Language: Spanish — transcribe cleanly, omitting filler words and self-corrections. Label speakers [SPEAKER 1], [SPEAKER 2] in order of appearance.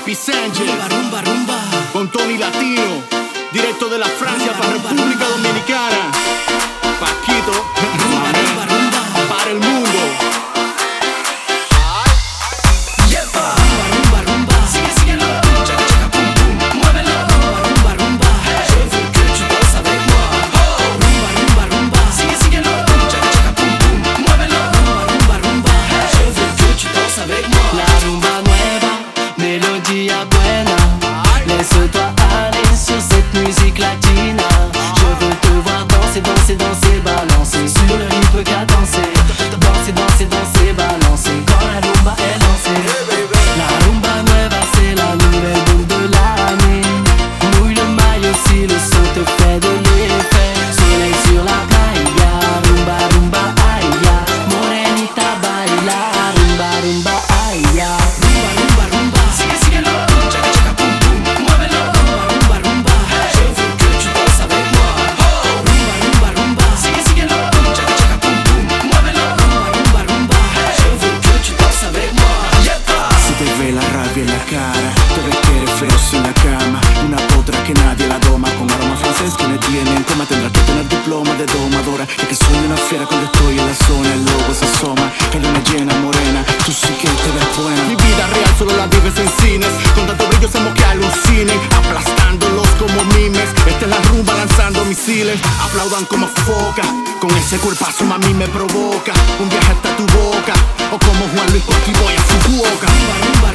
[SPEAKER 1] Papi Sánchez,
[SPEAKER 2] rumba, rumba, rumba.
[SPEAKER 1] con Tony Latino, directo de la Francia para República Dominicana. Paquito,
[SPEAKER 2] Rumba, rumba, rumba.
[SPEAKER 1] para el mundo.
[SPEAKER 2] Yepa. Rumba, rumba, rumba. Sigue, síguelo. Chaca, chaca, pum, pum. Muévelo. Rumba, rumba, rumba. Je veux que tu danses avec moi. Rumba, rumba, rumba. Sigue, síguelo. Chaca, chaca, pum, pum. Muévelo. Rumba, rumba, rumba. Je veux que tu danses avec moi.
[SPEAKER 3] La rumba nueva, melodía buena. Laisse-toi aller sur cette musique latina. Je veux te voir danser, danser, danser, balancer sur le rythme cadencé. Danser, danser, danser, balancer quand la rumba est lancée. La rumba nueva, c'est la nouvelle bombe de l'année. Mouille le maillot si le son te fait de l'effet. Soleil sur la playa, rumba, rumba, aya. Morenita baila, rumba, rumba, aya.
[SPEAKER 2] Rumba, rumba, rumba. Sigue, síguelo. Chaca, chaca, pum, pum. Muévelo. Rumba, rumba, rumba. Je veux que tu danses avec moi. Rumba, rumba, rumba. Sigue, síguelo. Chaca, chaca, pum, pum. Muévelo. Rumba, rumba, rumba. Je veux que tu danses avec moi. Yepa.
[SPEAKER 4] Se te ve la rabia en la cara, te ves que eres feroz en la cama. Una potra que nadie la doma, con aroma francés que me tiene en coma. Tendrás que tener diploma de domadora, ya que soy una fiera cuando estoy en la zona. El lobo se asoma, en luna llena morena, tú sí que te ves buena.
[SPEAKER 1] Mi vida real solo la vives en cines, con tanto brillo hacemos que alucinen, aplastándolos como mimes. Esta es la rumba lanzando misiles, aplaudan como foca. Con ese cuerpazo mami me provoca un viaje hasta tu boca, o como Juan Luis Porti voy a Fukuoka.
[SPEAKER 2] Rumba, rumba,